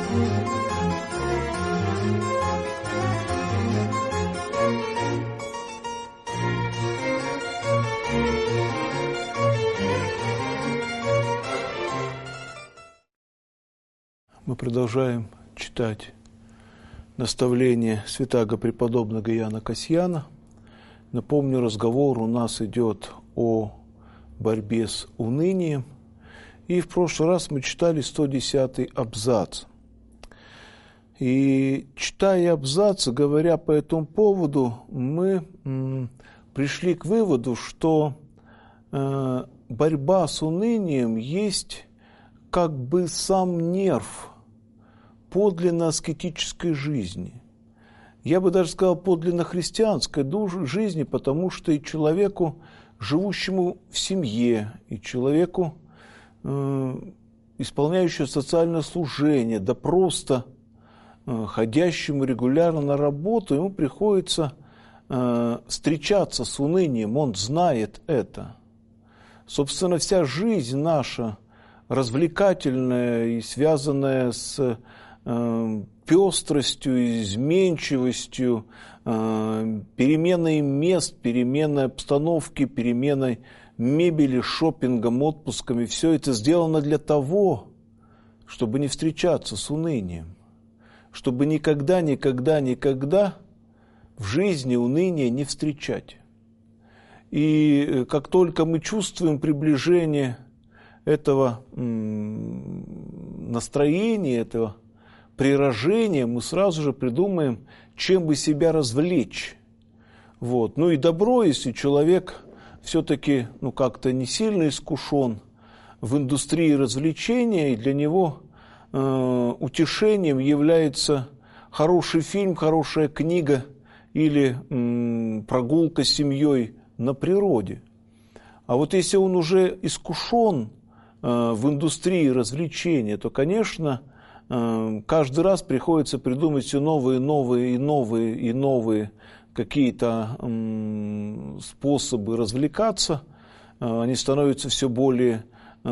Мы продолжаем читать наставление святаго преподобного Иоанна Касьяна. Напомню, разговор у нас идет о борьбе с унынием. И в прошлый раз мы читали 110-й абзац. И читая абзац, говоря по этому поводу, мы пришли к выводу, что борьба с унынием есть как бы сам нерв подлинно аскетической жизни. Я бы даже сказал, подлинно христианской жизни, потому что и человеку, живущему в семье, и человеку, исполняющему социальное служение, да просто ходящему регулярно на работу, ему приходится встречаться с унынием, он знает это. Собственно, вся жизнь наша, развлекательная и связанная с пестростью, изменчивостью, переменой мест, переменой обстановки, переменой мебели, шопингом, отпусками. Все это сделано для того, чтобы не встречаться с унынием, чтобы никогда, никогда, никогда в жизни уныние не встречать. И как только мы чувствуем приближение этого настроения, этого прирожения, мы сразу же придумаем, чем бы себя развлечь. Вот. Ну и добро, если человек все-таки как-то не сильно искушен в индустрии развлечения, и для него утешением является хороший фильм, хорошая книга или прогулка с семьей на природе. А вот если он уже искушен в индустрии развлечения, то, конечно, каждый раз приходится придумать все новые, новые и новые и новые какие-то способы развлекаться. Они становятся все более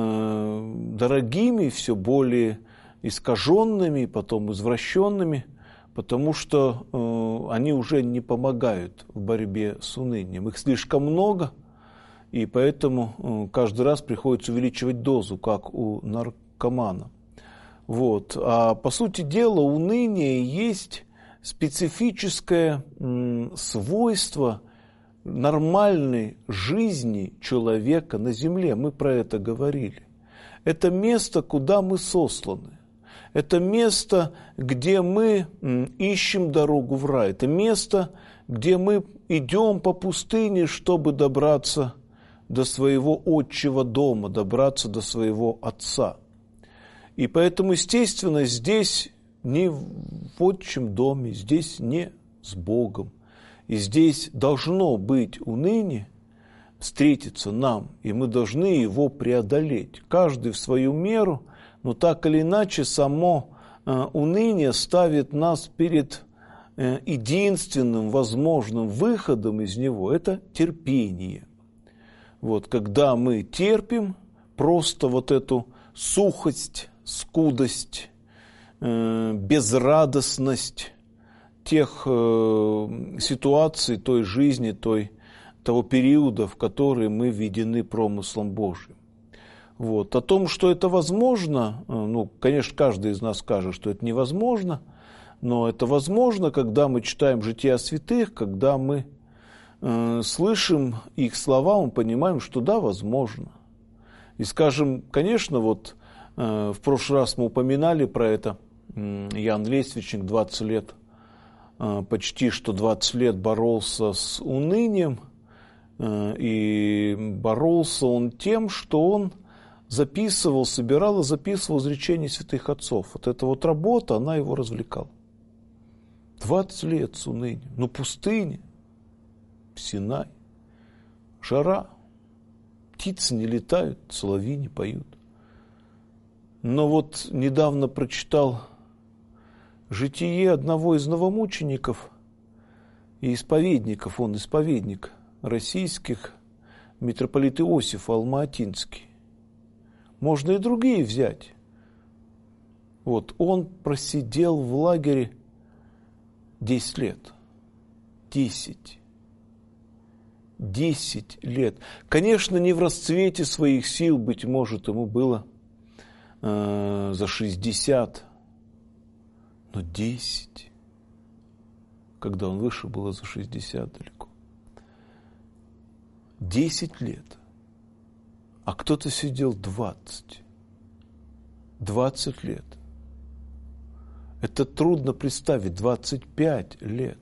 дорогими, все более искаженными, потом извращенными, потому что они уже не помогают в борьбе с унынием. Их слишком много, и поэтому каждый раз приходится увеличивать дозу, как у наркомана. Вот. А по сути дела уныние есть специфическое свойство нормальной жизни человека на земле. Мы про это говорили. Это место, куда мы сосланы. Это место, где мы ищем дорогу в рай. Это место, где мы идем по пустыне, чтобы добраться до своего отчего дома, добраться до своего отца. И поэтому, естественно, здесь не в отчем доме, здесь не с Богом. И здесь должно быть уныние, встретиться нам, и мы должны его преодолеть. Каждый в свою меру, но так или иначе само уныние ставит нас перед единственным возможным выходом из него – это терпение. Вот, когда мы терпим просто вот эту сухость, скудость, безрадостность тех ситуаций, той жизни, того периода, в который мы введены промыслом Божьим. Вот. О том, что это возможно, конечно, каждый из нас скажет, что это невозможно, но это возможно, когда мы читаем жития святых, когда мы слышим их слова, мы понимаем, что да, возможно. И скажем, конечно, вот в прошлый раз мы упоминали про это, Ян Лествичник 20 лет, почти что 20 лет боролся с унынием, и боролся он тем, что он записывал, собирал и записывал изречения святых отцов. Вот эта вот работа, она его развлекала. 20 лет с унынием, пустыня, Синай, жара, птицы не летают, соловьи не поют. Но вот недавно прочитал житие одного из новомучеников и исповедников, он исповедник российских, митрополит Иосиф Алма-Атинский. Можно и другие взять. Вот, он просидел в лагере 10 лет. 10 лет. Конечно, не в расцвете своих сил, быть может, ему было за 60, но 10. Когда он вышел, было за 60 далеко. 10 лет. А кто-то сидел 20. 20 лет. Это трудно представить. 25 лет.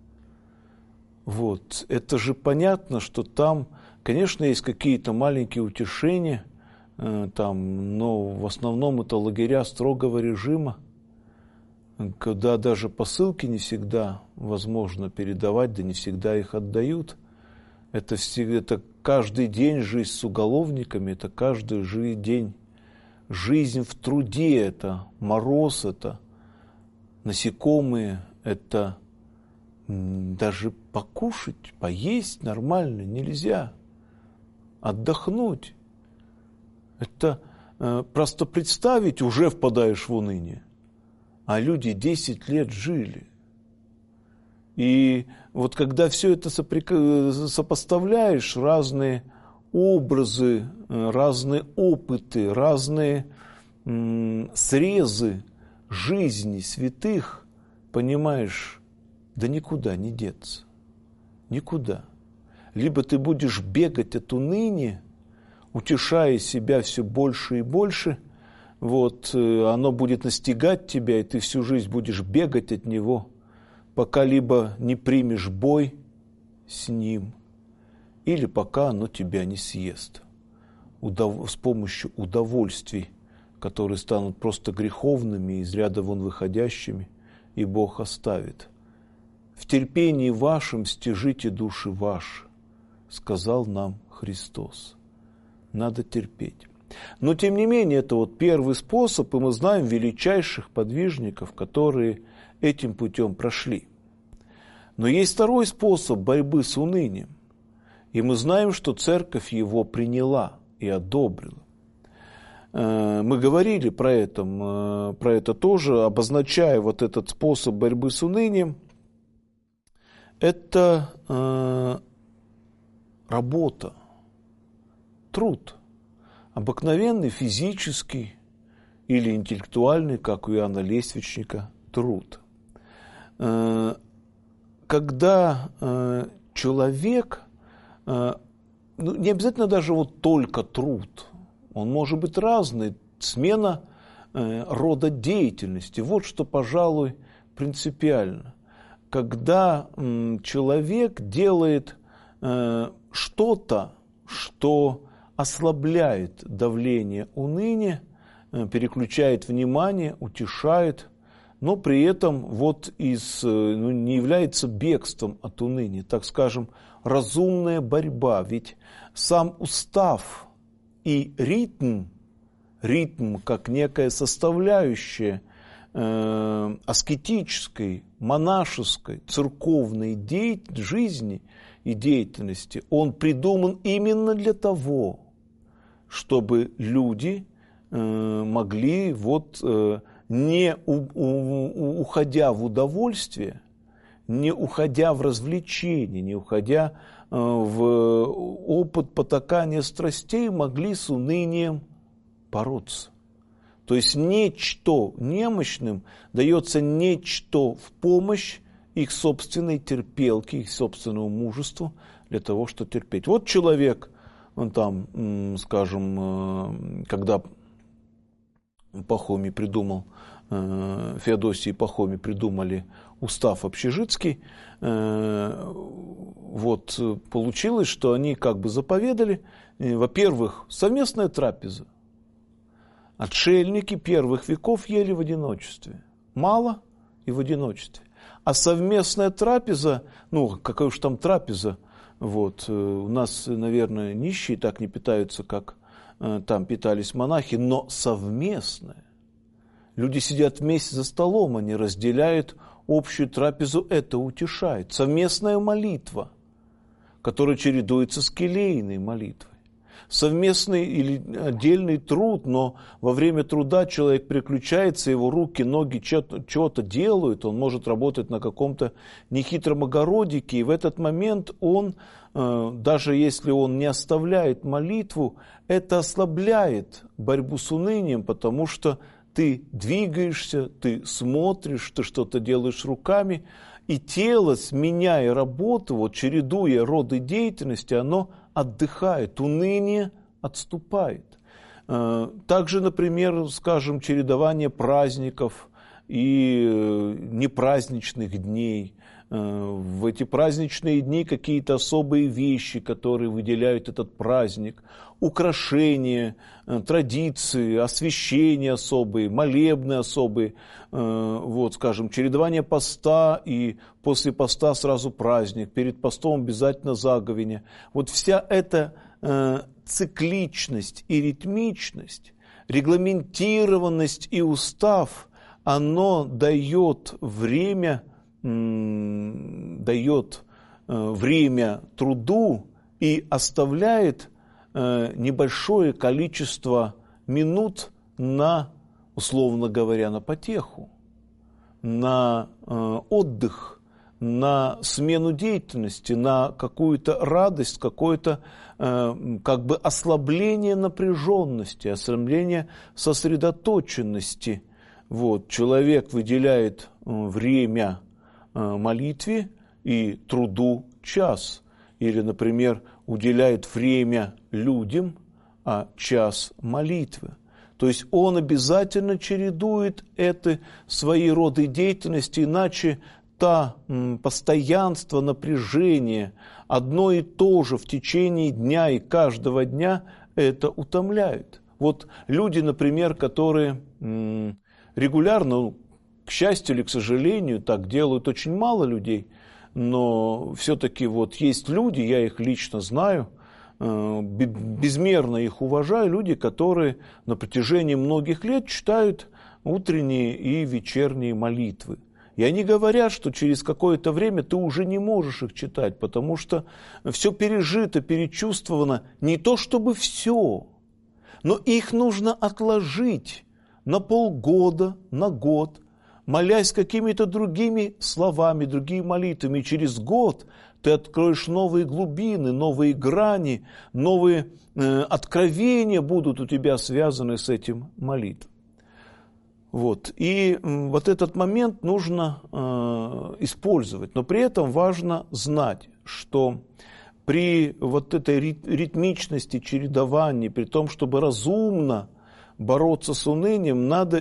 Вот. Это же понятно, что там, конечно, есть какие-то маленькие утешения, там, но в основном это лагеря строгого режима, когда даже посылки не всегда возможно передавать, да не всегда их отдают. Это каждый день жизнь с уголовниками, это каждый день жизнь в труде, это мороз, это насекомые, это даже покушать, поесть нормально нельзя, отдохнуть. Это просто представить, уже впадаешь в уныние. А люди 10 лет жили. И вот когда все это сопоставляешь, разные образы, разные опыты, разные срезы жизни святых, понимаешь, да никуда не деться. Никуда. Либо ты будешь бегать от уныния, утешая себя все больше и больше, вот, оно будет настигать тебя, и ты всю жизнь будешь бегать от него, пока либо не примешь бой с ним, или пока оно тебя не съест с помощью удовольствий, которые станут просто греховными, из ряда вон выходящими, и Бог оставит. «В терпении вашем стяжите души ваши», сказал нам Христос. Надо терпеть. Но, тем не менее, это вот первый способ, и мы знаем величайших подвижников, которые этим путем прошли. Но есть второй способ борьбы с унынием, и мы знаем, что Церковь его приняла и одобрила. Мы говорили про это тоже, обозначая вот этот способ борьбы с унынием. Это работа, труд, обыкновенный физический или интеллектуальный, как у Иоанна Лествичника, труд. Когда человек, не обязательно даже вот только труд, он может быть разный, смена рода деятельности. Вот что, пожалуй, принципиально. Когда человек делает что-то, что ослабляет давление уныния, переключает внимание, утешает, но при этом вот не является бегством от уныния, так скажем, разумная борьба. Ведь сам устав и ритм как некая составляющая аскетической, монашеской, церковной жизни и деятельности, он придуман именно для того, чтобы люди могли, не уходя в удовольствие, не уходя в развлечение, не уходя в опыт потакания страстей, могли с унынием бороться. То есть нечто немощным дается нечто в помощь их собственной терпелке, их собственному мужеству для того, чтобы терпеть. Вот человек, он там, скажем, когда Пахомий придумал, Феодосий и Пахомий придумали устав общежитский, вот получилось, что они как бы заповедали, во-первых, совместная трапеза. Отшельники первых веков ели в одиночестве. Мало и в одиночестве. А совместная трапеза, какая уж там трапеза, у нас, наверное, нищие так не питаются, как там питались монахи, но совместная. Люди сидят вместе за столом, они разделяют общую трапезу, это утешает. Совместная молитва, которая чередуется с келейной молитвой. совместный или отдельный труд, но во время труда человек переключается, его руки, ноги чего-то делают, он может работать на каком-то нехитром огородике, и в этот момент он, даже если он не оставляет молитву, это ослабляет борьбу с унынием, потому что ты двигаешься, ты смотришь, ты что-то делаешь руками, и тело, меняя работу, вот, чередуя роды деятельности, оно отдыхает, уныние отступает. Также, например, скажем, чередование праздников и непраздничных дней. В эти праздничные дни какие-то особые вещи, которые выделяют этот праздник, украшения, традиции, освящения особые, молебны особые, вот, скажем, чередование поста и после поста сразу праздник, перед постом обязательно заговение. Вот вся эта цикличность и ритмичность, регламентированность и устав, оно дает время труду и оставляет небольшое количество минут на, условно говоря, на потеху, на отдых, на смену деятельности, на какую-то радость, какое-то как бы ослабление напряженности, ослабление сосредоточенности. Вот, человек выделяет время молитве и труду час. Или, например, уделяет время людям, а час молитвы. То есть он обязательно чередует это свои роды деятельности, иначе постоянство, напряжение, одно и то же в течение дня и каждого дня, это утомляет. Вот люди, например, которые регулярно, к счастью или к сожалению, так делают очень мало людей, но все-таки вот есть люди, я их лично знаю, безмерно их уважаю, люди, которые на протяжении многих лет читают утренние и вечерние молитвы. И они говорят, что через какое-то время ты уже не можешь их читать, потому что все пережито, перечувствовано, не то чтобы все, но их нужно отложить на полгода, на год, молясь какими-то другими словами, другими молитвами. И через год ты откроешь новые глубины, новые грани, новые откровения будут у тебя связаны с этим молитвой. Вот. И вот этот момент нужно использовать. Но при этом важно знать, что при вот этой ритмичности, чередовании, при том, чтобы разумно бороться с унынием, надо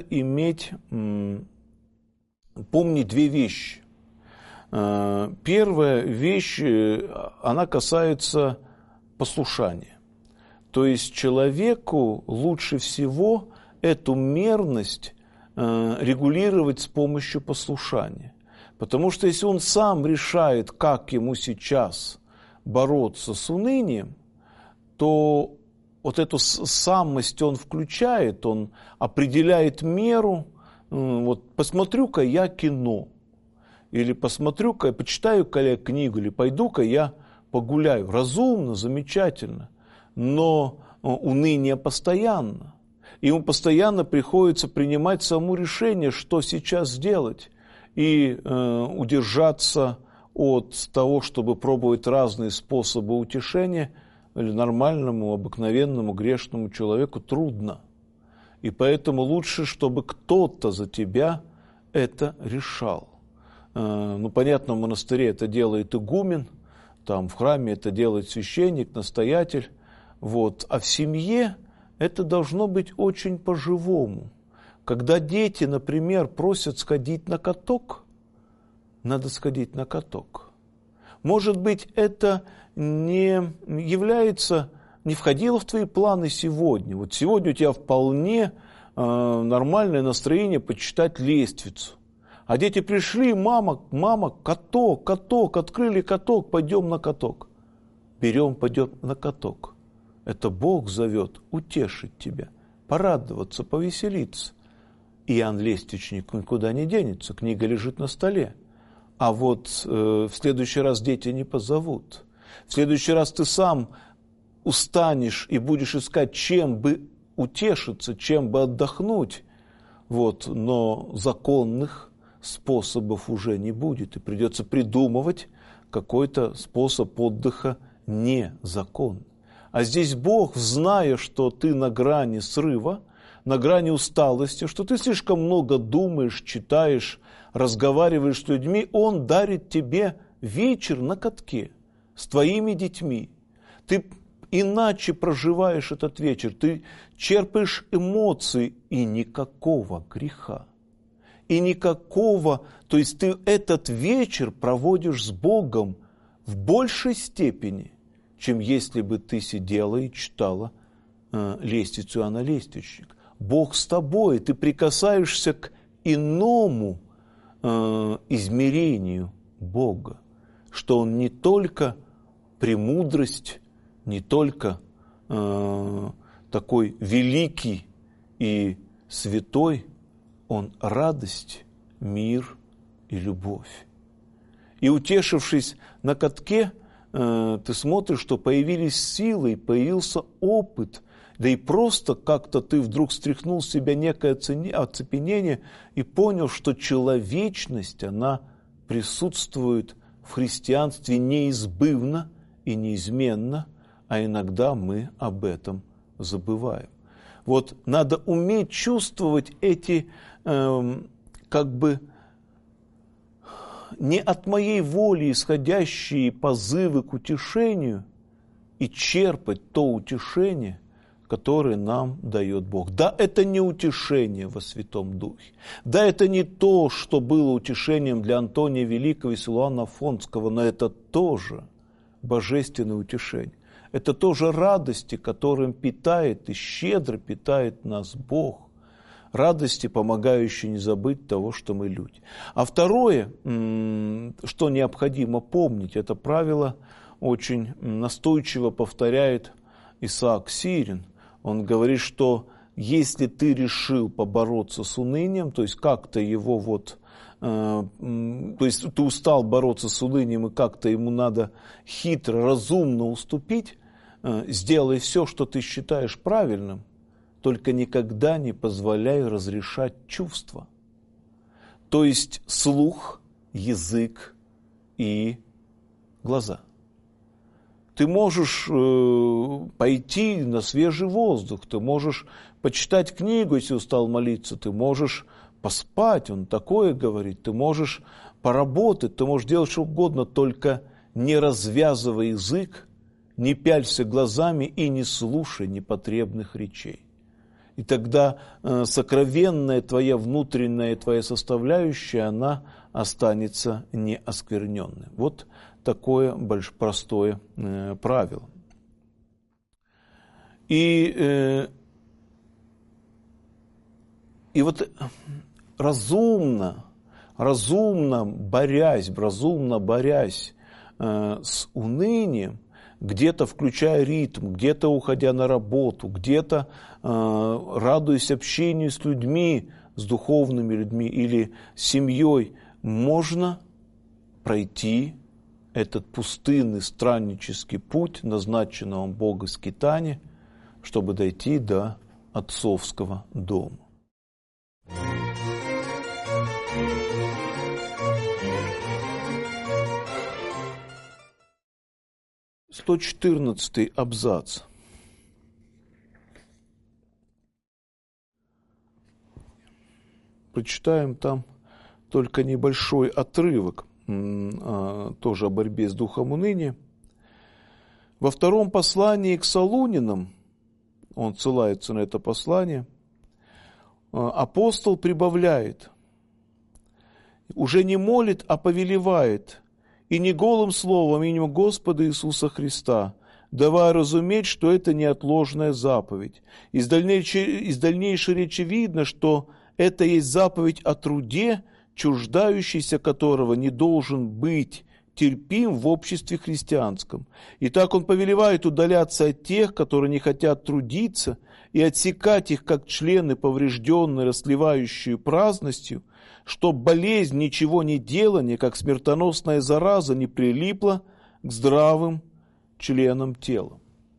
помнить две вещи. Первая вещь, она касается послушания. То есть человеку лучше всего эту мерность регулировать с помощью послушания. Потому что если он сам решает, как ему сейчас бороться с унынием, то вот эту самость он включает, он определяет меру. Вот посмотрю-ка я кино, или посмотрю-ка, почитаю-ка я книгу, или пойду-ка я погуляю. Разумно, замечательно, но уныние постоянно. Ему постоянно приходится принимать само решение, что сейчас сделать, и удержаться от того, чтобы пробовать разные способы утешения, или нормальному, обыкновенному, грешному человеку трудно. И поэтому лучше, чтобы кто-то за тебя это решал. Ну, понятно, в монастыре это делает игумен, там в храме это делает священник, настоятель. Вот. А в семье это должно быть очень по-живому. Когда дети, например, просят сходить на каток, надо сходить на каток. Может быть, это не входило в твои планы сегодня. Вот сегодня у тебя вполне нормальное настроение почитать лестницу. А дети пришли: мама, каток, открыли каток, пойдем на каток. Пойдем на каток. Это Бог зовет утешить тебя, порадоваться, повеселиться. Иоанн Лествичник никуда не денется, книга лежит на столе. А вот в следующий раз дети не позовут. В следующий раз ты сам устанешь и будешь искать, чем бы утешиться, чем бы отдохнуть, но законных способов уже не будет, и придется придумывать какой-то способ отдыха незаконный. А здесь Бог, зная, что ты на грани срыва, на грани усталости, что ты слишком много думаешь, читаешь, разговариваешь с людьми, Он дарит тебе вечер на катке с твоими детьми. Ты иначе проживаешь этот вечер, ты черпаешь эмоции и никакого греха. И никакого, то есть ты этот вечер проводишь с Богом в большей степени, чем если бы ты сидела и читала лестницу Иоанна Лестничника. Бог с тобой, ты прикасаешься к иному измерению Бога, что Он не только премудрость, не только такой великий и святой, Он радость, мир и любовь. И утешившись на катке, ты смотришь, что появились силы, появился опыт, да и просто как-то ты вдруг стряхнул с себя некое оцепенение и понял, что человечность, она присутствует в христианстве неизбывно и неизменно, а иногда мы об этом забываем. Надо уметь чувствовать эти не от моей воли исходящие позывы к утешению и черпать то утешение, которое нам дает Бог. Да, это не утешение во Святом Духе. Да, это не то, что было утешением для Антония Великого и Силуана Афонского, но это тоже божественное утешение. Это тоже радости, которым питает и щедро питает нас Бог. Радости, помогающие не забыть того, что мы люди. А второе, что необходимо помнить, это правило очень настойчиво повторяет Исаак Сирин. Он говорит, что если ты решил побороться с унынием, то есть как-то его то есть ты устал бороться с унынием, и как-то ему надо хитро, разумно уступить, сделай все, что ты считаешь правильным, только никогда не позволяй разрешать чувства. То есть слух, язык и глаза. Ты можешь пойти на свежий воздух, ты можешь почитать книгу, если устал молиться, ты можешь поспать, он такое говорит, ты можешь поработать, ты можешь делать что угодно, только не развязывай язык, не пялься глазами и не слушай непотребных речей. И тогда сокровенная твоя внутренняя твоя составляющая, она останется неоскверненной. Вот такое простое правило. И разумно борясь с унынием, где-то включая ритм, где-то уходя на работу, где-то радуясь общению с людьми, с духовными людьми или с семьей, можно пройти этот пустынный страннический путь, назначенного Бога скитания, чтобы дойти до отцовского дома. 114 абзац. Прочитаем там только небольшой отрывок, тоже о борьбе с духом уныния. Во втором послании к Солунинам, он ссылается на это послание, апостол прибавляет: уже не молит, а повелевает, и не голым словом имени Господа Иисуса Христа, давая разуметь, что это неотложная заповедь. Из дальнейшей речи видно, что это есть заповедь о труде, чуждающийся которого не должен быть терпим в обществе христианском. Итак, он повелевает удаляться от тех, которые не хотят трудиться, и отсекать их, как члены поврежденные, расливающие праздностью, чтоб болезнь ничего не делания, как смертоносная зараза, не прилипла к здравым членам тела.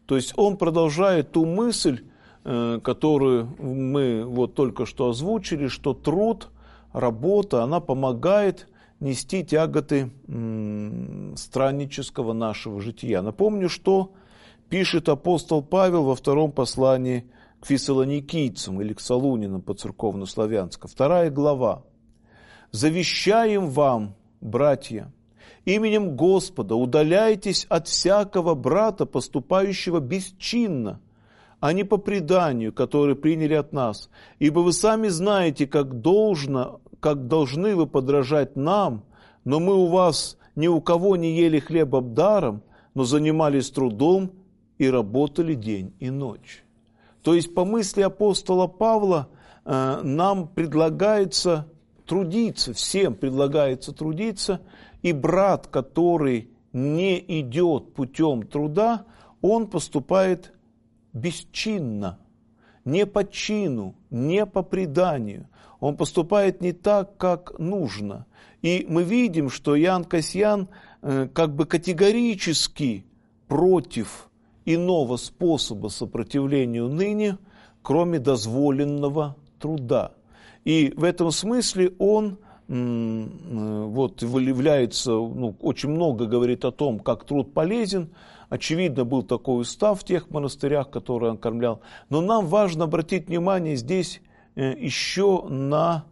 То есть он продолжает ту мысль, которую мы вот только что озвучили, что труд, работа, она помогает нести тяготы страннического нашего жития. Напомню, что пишет апостол Павел во втором послании к фессалоникийцам или к Солунинам по-церковно-славянски. 2 глава. «Завещаем вам, братья, именем Господа удаляйтесь от всякого брата, поступающего бесчинно, а не по преданию, которое приняли от нас. Ибо вы сами знаете, как должны вы подражать нам, но мы у вас ни у кого не ели хлеба даром, но занимались трудом и работали день и ночь». То есть, по мысли апостола Павла, нам предлагается трудиться, всем предлагается трудиться, и брат, который не идет путем труда, он поступает бесчинно, не по чину, не по преданию. Он поступает не так, как нужно. И мы видим, что Иоанн Кассиан как бы категорически против иного способа сопротивления ныне, кроме дозволенного труда. И в этом смысле он вот является, очень много говорит о том, как труд полезен. Очевидно, был такой устав в тех монастырях, которые он кормлял. Но нам важно обратить внимание здесь еще на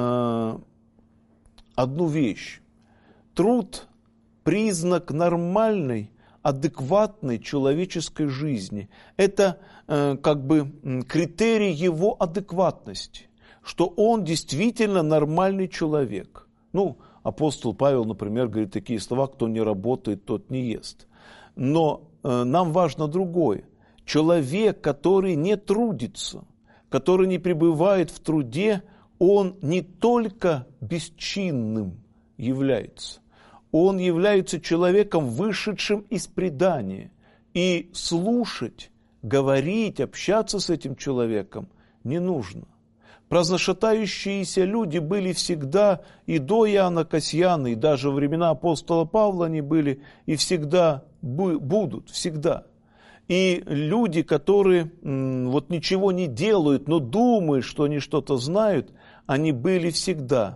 одну вещь. Труд – признак нормальной, адекватной человеческой жизни. Это как бы критерий его адекватности, что он действительно нормальный человек. Апостол Павел, например, говорит такие слова: кто не работает, тот не ест. Но нам важно другое. Человек, который не трудится, который не пребывает в труде, он не только бесчинным является, он является человеком, вышедшим из предания. И слушать, говорить, общаться с этим человеком не нужно. Праздношатающиеся люди были всегда и до Иоанна Кассиана, и даже во времена апостола Павла они были, и всегда будут, всегда. И люди, которые вот ничего не делают, но думают, что они что-то знают, они были всегда.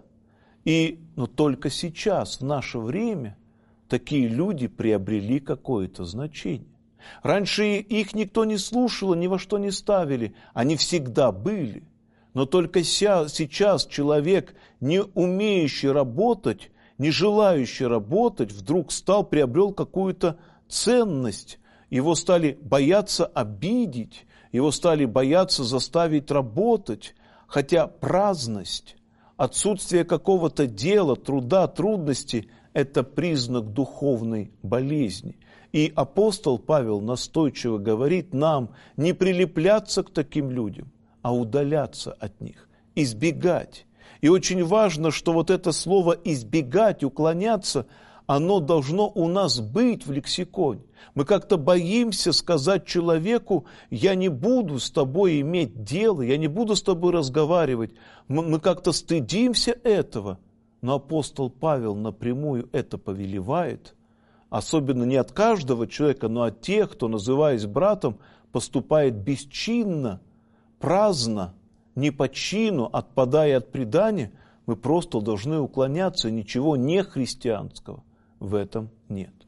Но только сейчас, в наше время, такие люди приобрели какое-то значение. Раньше их никто не слушал, ни во что не ставили, они всегда были. Но только сейчас человек, не умеющий работать, не желающий работать, вдруг приобрел какую-то ценность. Его стали бояться обидеть, его стали бояться заставить работать. Хотя праздность, отсутствие какого-то дела, труда, трудности – это признак духовной болезни. И апостол Павел настойчиво говорит нам не прилепляться к таким людям, а удаляться от них, избегать. И очень важно, что вот это слово «избегать», «уклоняться», оно должно у нас быть в лексиконе. Мы как-то боимся сказать человеку: я не буду с тобой иметь дело, я не буду с тобой разговаривать. Мы как-то стыдимся этого. Но апостол Павел напрямую это повелевает, особенно не от каждого человека, но от тех, кто, называясь братом, поступает бесчинно, праздно, не по чину, отпадая от предания. Мы просто должны уклоняться, ничего не христианского в этом нет.